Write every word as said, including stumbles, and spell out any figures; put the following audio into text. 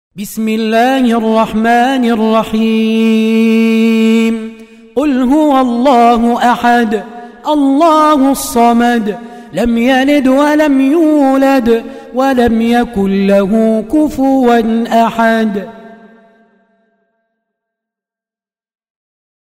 بسم الله الرحمن الرحيم. قل هو الله أحد الله الصمد لم يلد ولم يولد ولم يكن له كفوا أحد.